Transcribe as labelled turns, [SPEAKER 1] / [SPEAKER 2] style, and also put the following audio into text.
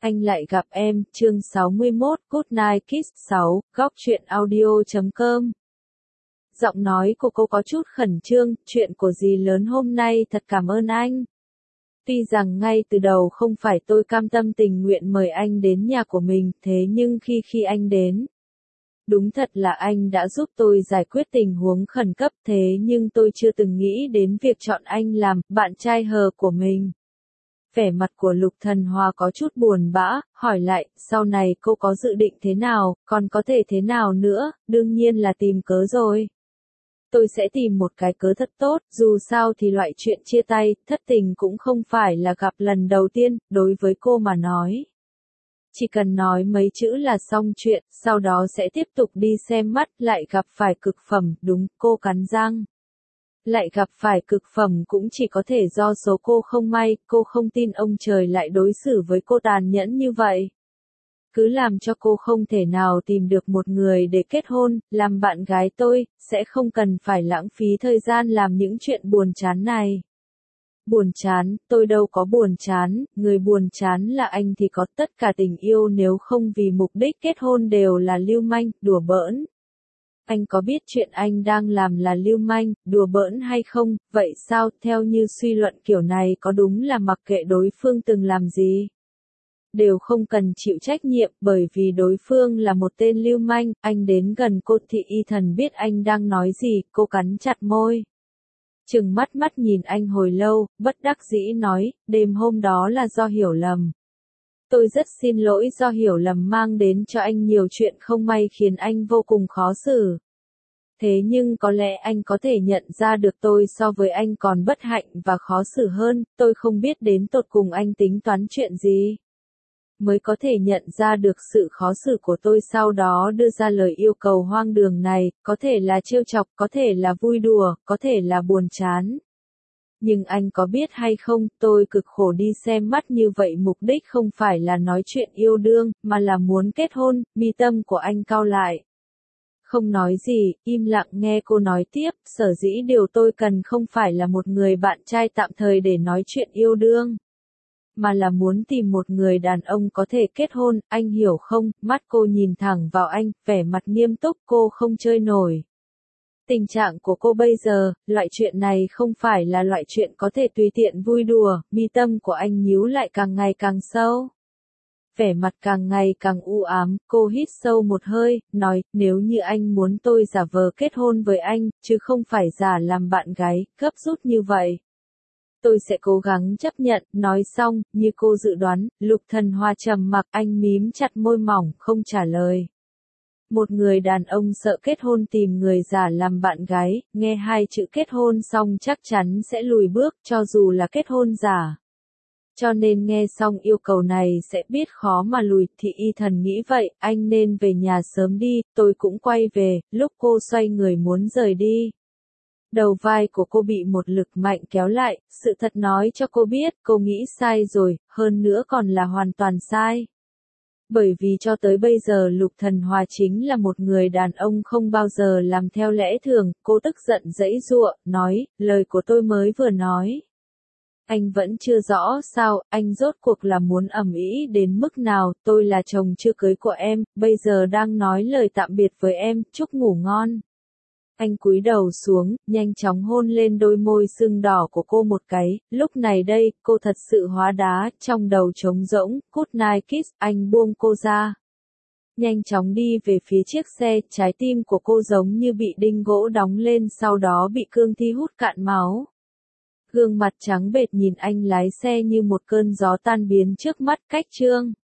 [SPEAKER 1] Anh lại gặp em, chương 61, Good Night Kiss 6, góc truyện audio.com. Giọng nói của cô có chút khẩn trương, chuyện của dì lớn hôm nay thật cảm ơn anh. Tuy rằng ngay từ đầu không phải tôi cam tâm tình nguyện mời anh đến nhà của mình, thế nhưng khi anh đến, đúng thật là anh đã giúp tôi giải quyết tình huống khẩn cấp, thế nhưng tôi chưa từng nghĩ đến việc chọn anh làm bạn trai hờ của mình. Vẻ mặt của Lục Thần Hoa có chút buồn bã, hỏi lại, sau này cô có dự định thế nào, còn có thể thế nào nữa, đương nhiên là tìm cớ rồi. Tôi sẽ tìm một cái cớ thật tốt, dù sao thì loại chuyện chia tay, thất tình cũng không phải là gặp lần đầu tiên, đối với cô mà nói. Chỉ cần nói mấy chữ là xong chuyện, sau đó sẽ tiếp tục đi xem mắt, lại gặp phải cực phẩm, đúng, cô cắn răng. Lại gặp phải cực phẩm cũng chỉ có thể do số cô không may, cô không tin ông trời lại đối xử với cô tàn nhẫn như vậy. Cứ làm cho cô không thể nào tìm được một người để kết hôn, làm bạn gái tôi, sẽ không cần phải lãng phí thời gian làm những chuyện buồn chán này. Buồn chán, tôi đâu có buồn chán, người buồn chán là anh thì có tất cả tình yêu nếu không vì mục đích kết hôn đều là lưu manh, đùa bỡn. Anh có biết chuyện anh đang làm là lưu manh, đùa bỡn hay không, vậy sao, theo như suy luận kiểu này có đúng là mặc kệ đối phương từng làm gì? Đều không cần chịu trách nhiệm bởi vì đối phương là một tên lưu manh, anh đến gần cô thì y thần biết anh đang nói gì, cô cắn chặt môi. Trừng mắt nhìn anh hồi lâu, bất đắc dĩ nói, đêm hôm đó là do hiểu lầm. Tôi rất xin lỗi do hiểu lầm mang đến cho anh nhiều chuyện không may khiến anh vô cùng khó xử. Thế nhưng có lẽ anh có thể nhận ra được tôi so với anh còn bất hạnh và khó xử hơn, tôi không biết đến tột cùng anh tính toán chuyện gì. Mới có thể nhận ra được sự khó xử của tôi sau đó đưa ra lời yêu cầu hoang đường này, có thể là trêu chọc, có thể là vui đùa, có thể là buồn chán. Nhưng anh có biết hay không, tôi cực khổ đi xem mắt như vậy mục đích không phải là nói chuyện yêu đương, mà là muốn kết hôn, mi tâm của anh cau lại. Không nói gì, im lặng nghe cô nói tiếp, sở dĩ điều tôi cần không phải là một người bạn trai tạm thời để nói chuyện yêu đương. Mà là muốn tìm một người đàn ông có thể kết hôn, anh hiểu không, mắt cô nhìn thẳng vào anh, vẻ mặt nghiêm túc cô không chơi nổi. Tình trạng của cô bây giờ, loại chuyện này không phải là loại chuyện có thể tùy tiện vui đùa, mi tâm của anh nhíu lại càng ngày càng sâu. Vẻ mặt càng ngày càng u ám, cô hít sâu một hơi, nói, nếu như anh muốn tôi giả vờ kết hôn với anh, chứ không phải giả làm bạn gái, gấp rút như vậy. Tôi sẽ cố gắng chấp nhận, nói xong, như cô dự đoán, Lục Thần Hoa trầm mặc, anh mím chặt môi mỏng, không trả lời. Một người đàn ông sợ kết hôn tìm người giả làm bạn gái, nghe hai chữ kết hôn xong chắc chắn sẽ lùi bước, cho dù là kết hôn giả. Cho nên nghe xong yêu cầu này sẽ biết khó mà lùi, thì y thần nghĩ vậy, anh nên về nhà sớm đi, tôi cũng quay về, lúc cô xoay người muốn rời đi. Đầu vai của cô bị một lực mạnh kéo lại, sự thật nói cho cô biết, cô nghĩ sai rồi, hơn nữa còn là hoàn toàn sai. Bởi vì cho tới bây giờ Lục Thần Hoa chính là một người đàn ông không bao giờ làm theo lẽ thường, cô tức giận giãy giụa, nói, lời của tôi mới vừa nói. Anh vẫn chưa rõ sao, anh rốt cuộc là muốn ầm ĩ đến mức nào, tôi là chồng chưa cưới của em, bây giờ đang nói lời tạm biệt với em, chúc ngủ ngon. Anh cúi đầu xuống, nhanh chóng hôn lên đôi môi sưng đỏ của cô một cái, lúc này đây, cô thật sự hóa đá, trong đầu trống rỗng, good night kiss, anh buông cô ra. Nhanh chóng đi về phía chiếc xe, trái tim của cô giống như bị đinh gỗ đóng lên sau đó bị cương thi hút cạn máu. Gương mặt trắng bệch nhìn anh lái xe như một cơn gió tan biến trước mắt, cách chương.